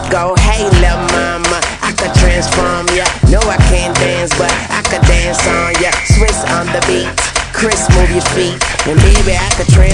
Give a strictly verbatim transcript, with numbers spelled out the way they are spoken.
go, hey lil' mama, I could transform ya. No, I can't dance, but I could dance on ya. Swiss on the beat, Chris, move your feet, and baby, I could transform